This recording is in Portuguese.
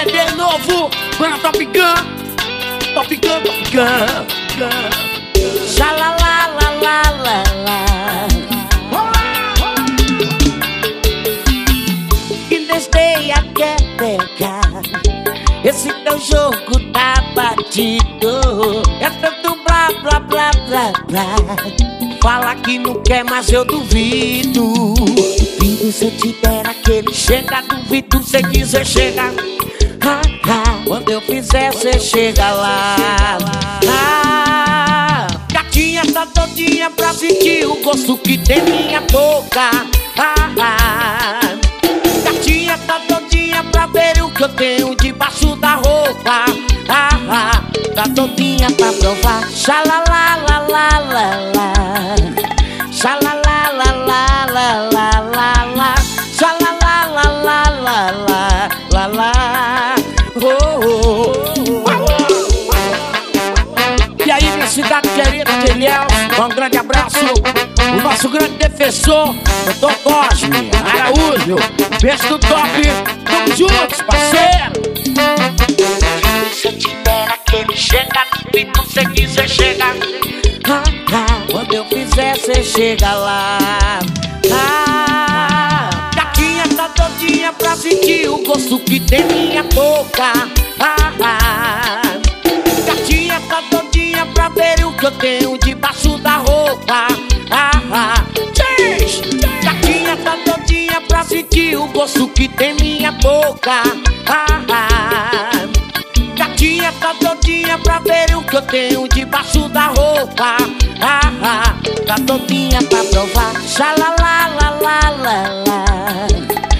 CD novo para Top Gun. Top Gun, Top Gun. Xalalalala. In this day I can't pegar. Esse teu jogo tá batido. É tanto blá, blá, blá, blá, blá. Fala que não quer, mas eu duvido. Duvido se eu te der aquele chega. Duvido se quiser chegar. Quando eu fizer, cê chega lá. Gatinha tá todinha pra sentir o gosto que tem minha boca. Gatinha tá todinha pra ver o que eu tenho debaixo da roupa. Tá todinha pra provar. Xalalalalala. Xalalalalala. Xalalalalala. E aí, minha cidade querida de Ilhéus, um grande abraço. O nosso grande defensor, Dr. Cosme Araújo. Beijo do top. Tamo juntos, parceiro. Se eu te der aquele chega, duvido se quiser chegar. Quando eu fizer, cê chega lá. Gatinha tá todinha pra sentir o gosto que tem minha boca. Gatinha tá todinha pra ver o que eu tenho debaixo da roupa. Gatinha tá todinha pra sentir o gosto que tem minha boca. Gatinha tá todinha pra ver o que eu tenho debaixo da roupa. Tá todinha pra provar. Xalalalalala.